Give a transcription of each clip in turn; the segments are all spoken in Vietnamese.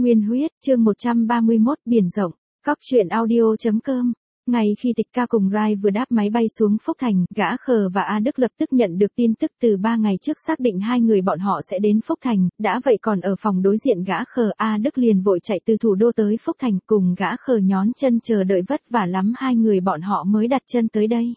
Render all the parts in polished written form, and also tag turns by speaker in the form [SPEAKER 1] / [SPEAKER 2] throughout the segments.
[SPEAKER 1] Nguyên huyết, chương 131, biển rộng. Cóc truyện audio.com. Ngay khi Tịch Ca cùng Rai vừa đáp máy bay xuống Phúc Thành, Gã Khờ và A Đức lập tức nhận được tin tức từ 3 ngày trước xác định hai người bọn họ sẽ đến Phúc Thành, đã vậy còn ở phòng đối diện Gã Khờ, A Đức liền vội chạy từ thủ đô tới Phúc Thành cùng Gã Khờ nhón chân chờ đợi vất vả lắm hai người bọn họ mới đặt chân tới đây.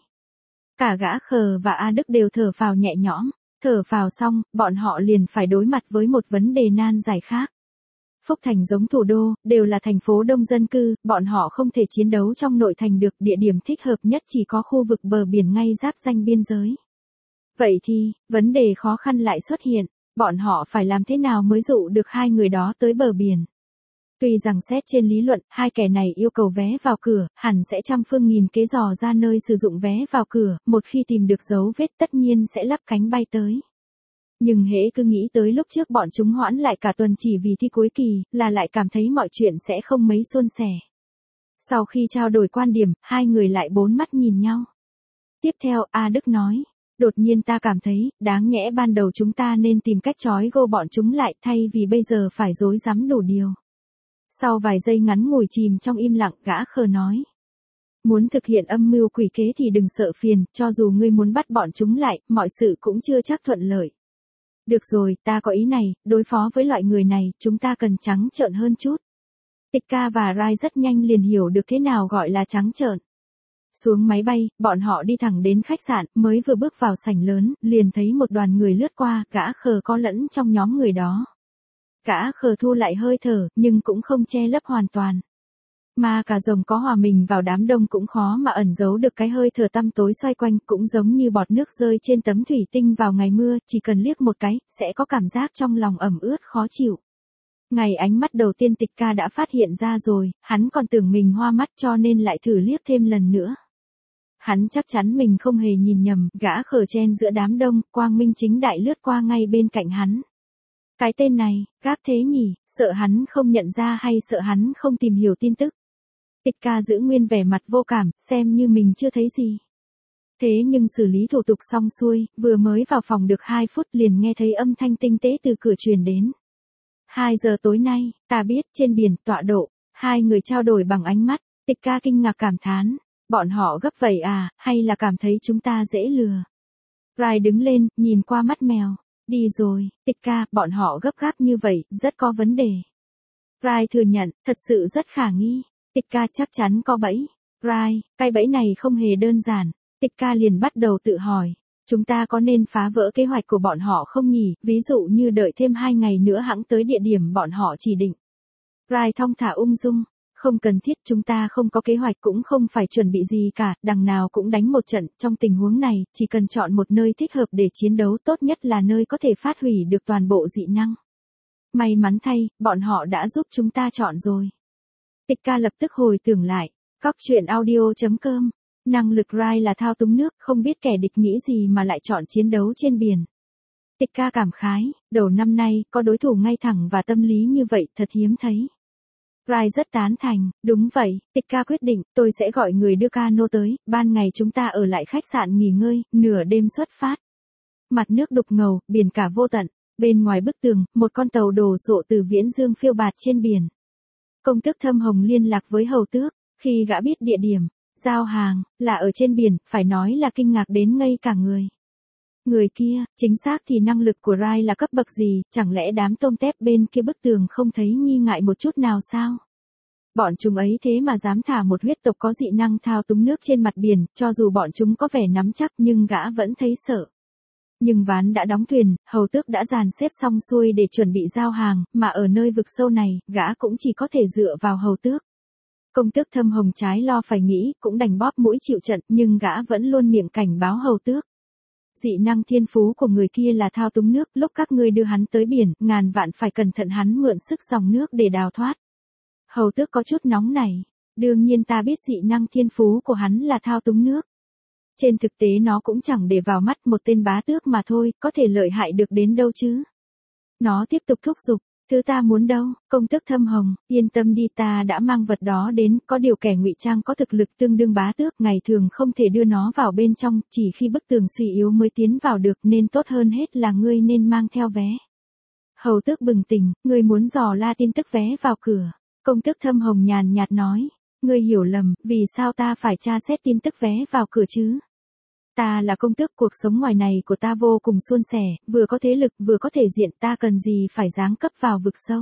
[SPEAKER 1] Cả Gã Khờ và A Đức đều thở phào nhẹ nhõm, thở phào xong, bọn họ liền phải đối mặt với một vấn đề nan giải khác. Phúc Thành giống thủ đô, đều là thành phố đông dân cư, bọn họ không thể chiến đấu trong nội thành được, địa điểm thích hợp nhất chỉ có khu vực bờ biển ngay giáp ranh biên giới. Vậy thì, vấn đề khó khăn lại xuất hiện, bọn họ phải làm thế nào mới dụ được hai người đó tới bờ biển? Tuy rằng xét trên lý luận, hai kẻ này yêu cầu vé vào cửa, hẳn sẽ trăm phương nghìn kế dò ra nơi sử dụng vé vào cửa, một khi tìm được dấu vết tất nhiên sẽ lắp cánh bay tới. Nhưng hễ cứ nghĩ tới lúc trước bọn chúng hoãn lại cả tuần chỉ vì thi cuối kỳ, là lại cảm thấy mọi chuyện sẽ không mấy suôn sẻ. Sau khi trao đổi quan điểm, hai người lại bốn mắt nhìn nhau. Tiếp theo, A Đức nói, đột nhiên ta cảm thấy, đáng nhẽ ban đầu chúng ta nên tìm cách trói gô bọn chúng lại thay vì bây giờ phải rối rắm đủ điều. Sau vài giây ngắn ngủi chìm trong im lặng, Gã Khờ nói. Muốn thực hiện âm mưu quỷ kế thì đừng sợ phiền, cho dù ngươi muốn bắt bọn chúng lại, mọi sự cũng chưa chắc thuận lợi. Được rồi, ta có ý này, đối phó với loại người này, chúng ta cần trắng trợn hơn chút. Tịch Ca và Rai rất nhanh liền hiểu được thế nào gọi là trắng trợn. Xuống máy bay, bọn họ đi thẳng đến khách sạn, mới vừa bước vào sảnh lớn, liền thấy một đoàn người lướt qua, Gã Khờ có lẫn trong nhóm người đó. Gã Khờ thu lại hơi thở, nhưng cũng không che lấp hoàn toàn. Mà cả rồng có hòa mình vào đám đông cũng khó mà ẩn giấu được cái hơi thở tăm tối xoay quanh, cũng giống như bọt nước rơi trên tấm thủy tinh vào ngày mưa, chỉ cần liếc một cái, sẽ có cảm giác trong lòng ẩm ướt khó chịu. Ngày ánh mắt đầu tiên Tịch Ca đã phát hiện ra rồi, hắn còn tưởng mình hoa mắt cho nên lại thử liếc thêm lần nữa. Hắn chắc chắn mình không hề nhìn nhầm, Gã Khờ chen giữa đám đông, quang minh chính đại lướt qua ngay bên cạnh hắn. Cái tên này, gác thế nhỉ, sợ hắn không nhận ra hay sợ hắn không tìm hiểu tin tức. Tịch Ca giữ nguyên vẻ mặt vô cảm, xem như mình chưa thấy gì. Thế nhưng xử lý thủ tục xong xuôi, vừa mới vào phòng được 2 phút liền nghe thấy âm thanh tinh tế từ cửa truyền đến. 2 giờ tối nay, ta biết trên biển tọa độ, hai người trao đổi bằng ánh mắt, Tịch Ca kinh ngạc cảm thán, bọn họ gấp vậy à, hay là cảm thấy chúng ta dễ lừa. Rai đứng lên, nhìn qua mắt mèo, đi rồi, Tịch Ca, bọn họ gấp gáp như vậy, rất có vấn đề. Rai thừa nhận, thật sự rất khả nghi. Tịch Ca chắc chắn có bẫy. Rai, cái bẫy này không hề đơn giản. Tịch Ca liền bắt đầu tự hỏi. Chúng ta có nên phá vỡ kế hoạch của bọn họ không nhỉ? Ví dụ như đợi thêm 2 ngày nữa hẵng tới địa điểm bọn họ chỉ định. Rai thong thả ung dung. Không cần thiết, chúng ta không có kế hoạch cũng không phải chuẩn bị gì cả. Đằng nào cũng đánh một trận. Trong tình huống này, chỉ cần chọn một nơi thích hợp để chiến đấu, tốt nhất là nơi có thể phát hủy được toàn bộ dị năng. May mắn thay, bọn họ đã giúp chúng ta chọn rồi. Tịch Ca lập tức hồi tưởng lại, cóc truyện audio.com, năng lực Rai là thao túng nước, không biết kẻ địch nghĩ gì mà lại chọn chiến đấu trên biển. Tịch Ca cảm khái, đầu năm nay, có đối thủ ngay thẳng và tâm lý như vậy, thật hiếm thấy. Rai rất tán thành, đúng vậy, Tịch Ca quyết định, tôi sẽ gọi người đưa cano tới, ban ngày chúng ta ở lại khách sạn nghỉ ngơi, nửa đêm xuất phát. Mặt nước đục ngầu, biển cả vô tận, bên ngoài bức tường, một con tàu đổ sộ từ Viễn Dương phiêu bạt trên biển. Công tước Thâm Hồng liên lạc với hầu tước, khi gã biết địa điểm, giao hàng, là ở trên biển, phải nói là kinh ngạc đến ngây cả người. Người kia, chính xác thì năng lực của Rai là cấp bậc gì, chẳng lẽ đám tôm tép bên kia bức tường không thấy nghi ngại một chút nào sao? Bọn chúng ấy thế mà dám thả một huyết tộc có dị năng thao túng nước trên mặt biển, cho dù bọn chúng có vẻ nắm chắc nhưng gã vẫn thấy sợ. Nhưng ván đã đóng thuyền, hầu tước đã dàn xếp xong xuôi để chuẩn bị giao hàng, mà ở nơi vực sâu này, gã cũng chỉ có thể dựa vào hầu tước. Công tước Thâm Hồng trái lo phải nghĩ, cũng đành bóp mũi chịu trận, nhưng gã vẫn luôn miệng cảnh báo hầu tước. Dị năng thiên phú của người kia là thao túng nước, lúc các ngươi đưa hắn tới biển, ngàn vạn phải cẩn thận hắn mượn sức dòng nước để đào thoát. Hầu tước có chút nóng nảy, đương nhiên ta biết dị năng thiên phú của hắn là thao túng nước. Trên thực tế nó cũng chẳng để vào mắt một tên bá tước mà thôi, có thể lợi hại được đến đâu chứ. Nó tiếp tục thúc giục, thứ ta muốn đâu, công tước Thâm Hồng, yên tâm đi, ta đã mang vật đó đến, có điều kẻ ngụy trang có thực lực tương đương bá tước, ngày thường không thể đưa nó vào bên trong, chỉ khi bức tường suy yếu mới tiến vào được, nên tốt hơn hết là ngươi nên mang theo vé. Hầu tước bừng tỉnh, ngươi muốn dò la tin tức vé vào cửa. Công tước Thâm Hồng nhàn nhạt nói, ngươi hiểu lầm, vì sao ta phải tra xét tin tức vé vào cửa chứ? Ta là công tước, cuộc sống ngoài này của ta vô cùng suôn sẻ, vừa có thế lực vừa có thể diện, ta cần gì phải giáng cấp vào vực sâu.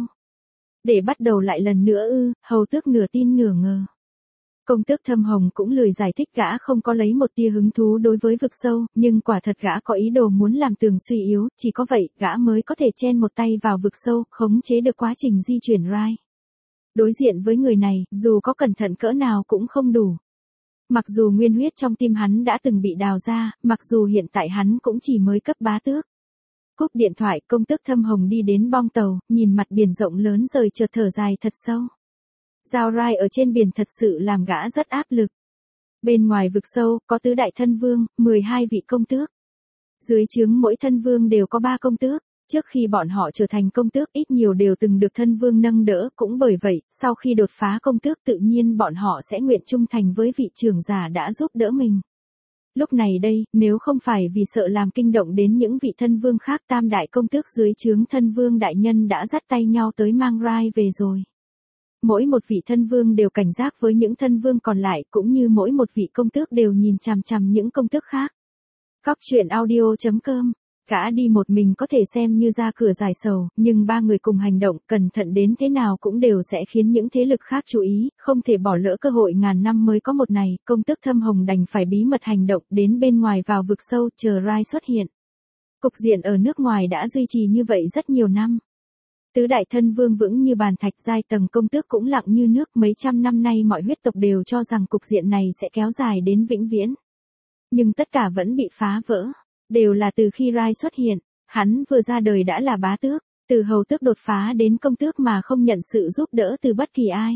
[SPEAKER 1] Để bắt đầu lại lần nữa ư? Hầu tước nửa tin nửa ngờ. Công tước Thâm Hồng cũng lười giải thích, gã không có lấy một tia hứng thú đối với vực sâu, nhưng quả thật gã có ý đồ muốn làm tường suy yếu, chỉ có vậy gã mới có thể chen một tay vào vực sâu, khống chế được quá trình di chuyển Rai. Đối diện với người này, dù có cẩn thận cỡ nào cũng không đủ. Mặc dù nguyên huyết trong tim hắn đã từng bị đào ra, mặc dù hiện tại hắn cũng chỉ mới cấp bá tước. Cúp điện thoại, công tước Thâm Hồng đi đến bong tàu, nhìn mặt biển rộng lớn rồi chợt thở dài thật sâu. Giao Rai ở trên biển thật sự làm gã rất áp lực. Bên ngoài vực sâu, có tứ đại thân vương, 12 vị công tước. Dưới trướng mỗi thân vương đều có 3 công tước. Trước khi bọn họ trở thành công tước ít nhiều đều từng được thân vương nâng đỡ, cũng bởi vậy, sau khi đột phá công tước tự nhiên bọn họ sẽ nguyện trung thành với vị trưởng giả đã giúp đỡ mình. Lúc này đây, nếu không phải vì sợ làm kinh động đến những vị thân vương khác, tam đại công tước dưới trướng thân vương đại nhân đã dắt tay nhau tới mang Rai về rồi. Mỗi một vị thân vương đều cảnh giác với những thân vương còn lại, cũng như mỗi một vị công tước đều nhìn chằm chằm những công tước khác. Cóc truyện audio.com. Gã đi một mình có thể xem như ra cửa giải sầu, nhưng 3 người cùng hành động, cẩn thận đến thế nào cũng đều sẽ khiến những thế lực khác chú ý, không thể bỏ lỡ cơ hội ngàn năm mới có một này. Công tước Thâm Hồng đành phải bí mật hành động đến bên ngoài vào vực sâu, chờ Rai xuất hiện. Cục diện ở nước ngoài đã duy trì như vậy rất nhiều năm. Tứ đại thân vương vững như bàn thạch, giai tầng công tước cũng lặng như nước, mấy trăm năm nay mọi huyết tộc đều cho rằng cục diện này sẽ kéo dài đến vĩnh viễn. Nhưng tất cả vẫn bị phá vỡ. Đều là từ khi Rai xuất hiện, hắn vừa ra đời đã là bá tước, từ hầu tước đột phá đến công tước mà không nhận sự giúp đỡ từ bất kỳ ai.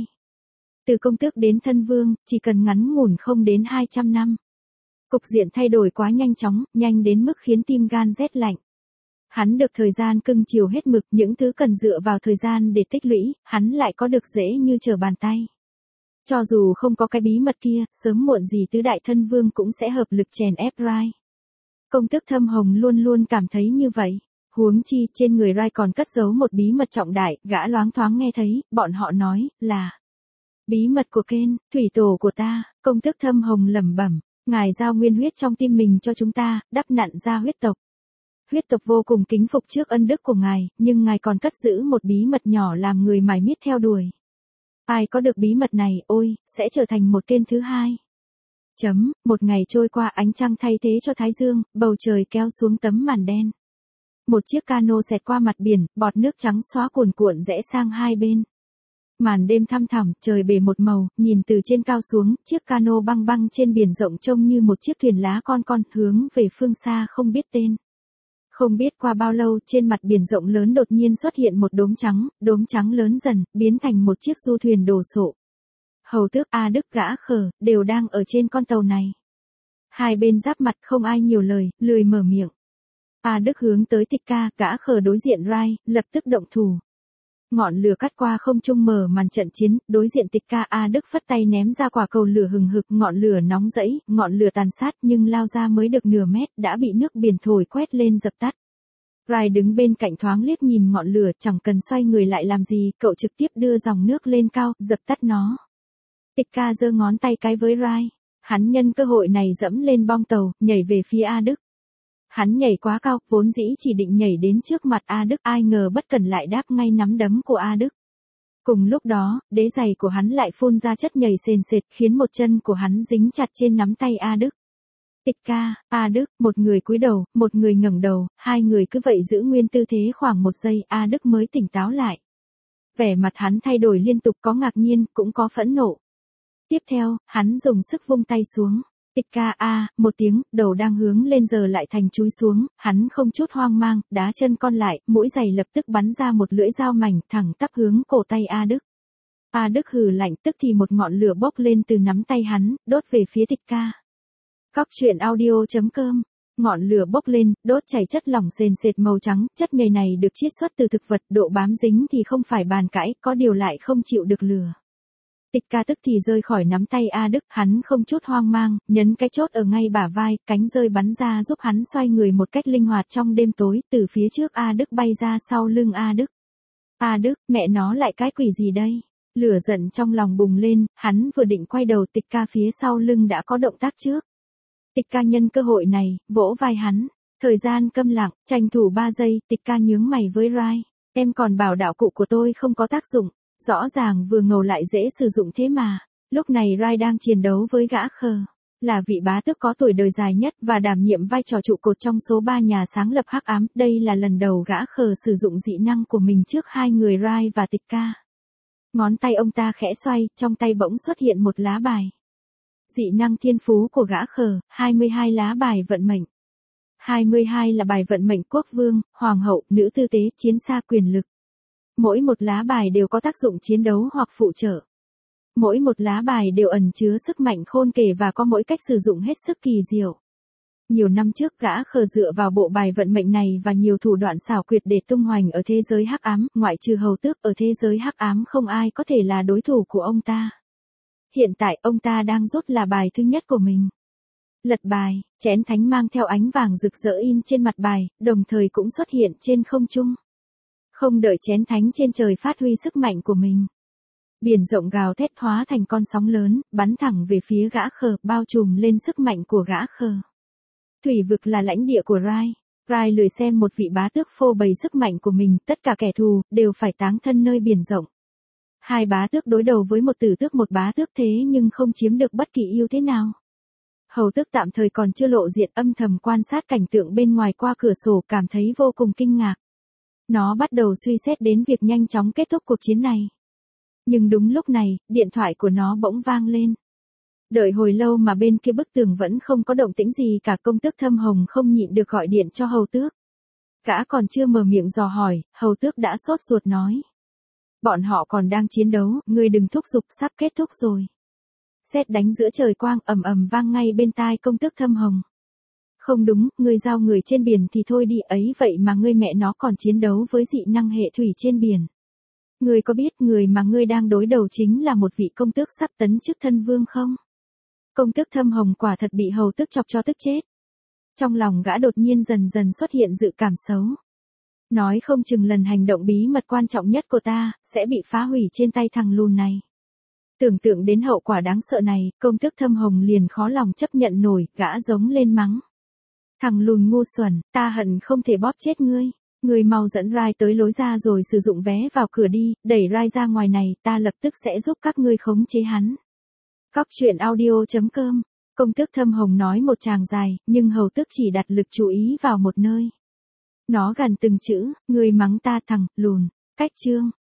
[SPEAKER 1] Từ công tước đến thân vương, chỉ cần ngắn ngủn không đến 200 năm. Cục diện thay đổi quá nhanh chóng, nhanh đến mức khiến tim gan rét lạnh. Hắn được thời gian cưng chiều hết mực, những thứ cần dựa vào thời gian để tích lũy, hắn lại có được dễ như trở bàn tay. Cho dù không có cái bí mật kia, sớm muộn gì tứ đại thân vương cũng sẽ hợp lực chèn ép Rai. Công tước Thâm Hồng luôn luôn cảm thấy như vậy. Huống chi, trên người Rai còn cất giấu một bí mật trọng đại, gã loáng thoáng nghe thấy, bọn họ nói, là bí mật của Ken, thủy tổ của ta. Công tước Thâm Hồng lẩm bẩm, ngài giao nguyên huyết trong tim mình cho chúng ta, đắp nặn ra huyết tộc. Huyết tộc vô cùng kính phục trước ân đức của ngài, nhưng ngài còn cất giữ một bí mật nhỏ làm người mải miết theo đuổi. Ai có được bí mật này, ôi, sẽ trở thành một Ken thứ hai. Một ngày trôi qua, ánh trăng thay thế cho thái dương, bầu trời kéo xuống tấm màn đen. Một chiếc cano xẹt qua mặt biển, bọt nước trắng xóa cuồn cuộn rẽ sang hai bên. Màn đêm thăm thẳm, trời bề một màu, nhìn từ trên cao xuống, chiếc cano băng băng trên biển rộng trông như một chiếc thuyền lá con hướng về phương xa không biết tên. Không biết qua bao lâu, trên mặt biển rộng lớn đột nhiên xuất hiện một đốm trắng lớn dần, biến thành một chiếc du thuyền đồ sộ. Hầu tước A Đức, Gã Khờ, đều đang ở trên con tàu này. Hai bên giáp mặt, không ai nhiều lời, lười mở miệng. A Đức hướng tới Tịch Ca, Gã Khờ đối diện Rai, lập tức động thủ. Ngọn lửa cắt qua không trung mở màn trận chiến, đối diện Tịch Ca, A Đức phất tay ném ra quả cầu lửa hừng hực, ngọn lửa nóng rẫy, ngọn lửa tàn sát nhưng lao ra mới được nửa mét, đã bị nước biển thổi quét lên dập tắt. Rai đứng bên cạnh thoáng liếc nhìn ngọn lửa, chẳng cần xoay người lại làm gì, cậu trực tiếp đưa dòng nước lên cao, dập tắt nó. Tịch Ca giơ ngón tay cái với Rai. Hắn nhân cơ hội này dẫm lên bong tàu, nhảy về phía A Đức. Hắn nhảy quá cao, vốn dĩ chỉ định nhảy đến trước mặt A Đức, ai ngờ bất cẩn lại đáp ngay nắm đấm của A Đức. Cùng lúc đó, đế giày của hắn lại phun ra chất nhầy sền sệt, khiến một chân của hắn dính chặt trên nắm tay A Đức. Tịch Ca, A Đức, một người cúi đầu, một người ngẩng đầu, hai người cứ vậy giữ nguyên tư thế khoảng một giây, A Đức mới tỉnh táo lại. Vẻ mặt hắn thay đổi liên tục, có ngạc nhiên, cũng có phẫn nộ. Tiếp theo, hắn dùng sức vung tay xuống. Tịch Ca a, một tiếng, đầu đang hướng lên giờ lại thành chúi xuống, hắn không chút hoang mang, đá chân con lại, mũi giày lập tức bắn ra một lưỡi dao mảnh, thẳng tắp hướng cổ tay A Đức. A Đức hừ lạnh, tức thì một ngọn lửa bốc lên từ nắm tay hắn, đốt về phía Tịch Ca. Cóc truyện audio.com. Ngọn lửa bốc lên, đốt chảy chất lỏng sền sệt màu trắng, chất nhầy này được chiết xuất từ thực vật, độ bám dính thì không phải bàn cãi, có điều lại không chịu được lửa. Tịch Ca tức thì rơi khỏi nắm tay A Đức, hắn không chút hoang mang, nhấn cái chốt ở ngay bả vai, cánh rơi bắn ra giúp hắn xoay người một cách linh hoạt trong đêm tối, từ phía trước A Đức bay ra sau lưng A Đức. A Đức, mẹ nó lại cái quỷ gì đây? Lửa giận trong lòng bùng lên, hắn vừa định quay đầu Tịch Ca phía sau lưng đã có động tác trước. Tịch Ca nhân cơ hội này, vỗ vai hắn. Thời gian câm lặng, tranh thủ 3 giây, Tịch Ca nhướng mày với Rai. Em còn bảo đạo cụ của tôi không có tác dụng. Rõ ràng vừa ngầu lại dễ sử dụng thế mà. Lúc này Rai đang chiến đấu với gã khờ. Là vị bá tước có tuổi đời dài nhất và đảm nhiệm vai trò trụ cột trong số 3 nhà sáng lập Hắc Ám. Đây là lần đầu gã khờ sử dụng dị năng của mình trước hai người Rai và Tịch Ca. Ngón tay ông ta khẽ xoay, trong tay bỗng xuất hiện một lá bài. Dị năng thiên phú của gã khờ, 22 lá bài vận mệnh. 22 là bài vận mệnh quốc vương, hoàng hậu, nữ tư tế, chiến xa quyền lực. Mỗi một lá bài đều có tác dụng chiến đấu hoặc phụ trợ. Mỗi một lá bài đều ẩn chứa sức mạnh khôn kể và có mỗi cách sử dụng hết sức kỳ diệu. Nhiều năm trước gã khờ dựa vào bộ bài vận mệnh này và nhiều thủ đoạn xảo quyệt để tung hoành ở thế giới hắc ám, ngoại trừ hầu tước ở thế giới hắc ám không ai có thể là đối thủ của ông ta. Hiện tại ông ta đang rút là bài thứ nhất của mình. Lật bài, chén thánh mang theo ánh vàng rực rỡ in trên mặt bài, đồng thời cũng xuất hiện trên không trung. Không đợi chén thánh trên trời phát huy sức mạnh của mình. Biển rộng gào thét hóa thành con sóng lớn, bắn thẳng về phía gã khờ, bao trùm lên sức mạnh của gã khờ. Thủy vực là lãnh địa của Rai. Rai lười xem một vị bá tước phô bày sức mạnh của mình, tất cả kẻ thù, đều phải táng thân nơi biển rộng. Hai bá tước đối đầu với một tử tước một bá tước thế nhưng không chiếm được bất kỳ ưu thế nào. Hầu tước tạm thời còn chưa lộ diện âm thầm quan sát cảnh tượng bên ngoài qua cửa sổ cảm thấy vô cùng kinh ngạc. Nó bắt đầu suy xét đến việc nhanh chóng kết thúc cuộc chiến này. Nhưng đúng lúc này, điện thoại của nó bỗng vang lên. Đợi hồi lâu mà bên kia bức tường vẫn không có động tĩnh gì cả, công tước Thâm Hồng không nhịn được gọi điện cho hầu tước. Gã còn chưa mở miệng dò hỏi, hầu tước đã sốt ruột nói. Bọn họ còn đang chiến đấu, ngươi đừng thúc giục, sắp kết thúc rồi. Sét đánh giữa trời quang ầm ầm vang ngay bên tai công tước Thâm Hồng. Không đúng, ngươi giao người trên biển thì thôi đi ấy vậy mà ngươi mẹ nó còn chiến đấu với dị năng hệ thủy trên biển. Ngươi có biết người mà ngươi đang đối đầu chính là một vị công tước sắp tấn chức thân vương không? Công tước Thâm Hồng quả thật bị hầu tước chọc cho tức chết. Trong lòng gã đột nhiên dần dần xuất hiện dự cảm xấu. Nói không chừng lần hành động bí mật quan trọng nhất của ta, sẽ bị phá hủy trên tay thằng lùn này. Tưởng tượng đến hậu quả đáng sợ này, công tước Thâm Hồng liền khó lòng chấp nhận nổi, gã giống lên mắng. Thằng lùn ngu xuẩn, ta hận không thể bóp chết ngươi. Ngươi mau dẫn Rai tới lối ra rồi sử dụng vé vào cửa đi, đẩy Rai ra ngoài này, ta lập tức sẽ giúp các ngươi khống chế hắn. Cóc truyện audio.com. Công tước Thâm Hồng nói một tràng dài, nhưng hầu tước chỉ đặt lực chú ý vào một nơi. Nó gần từng chữ, ngươi mắng ta thằng lùn. Cách chương.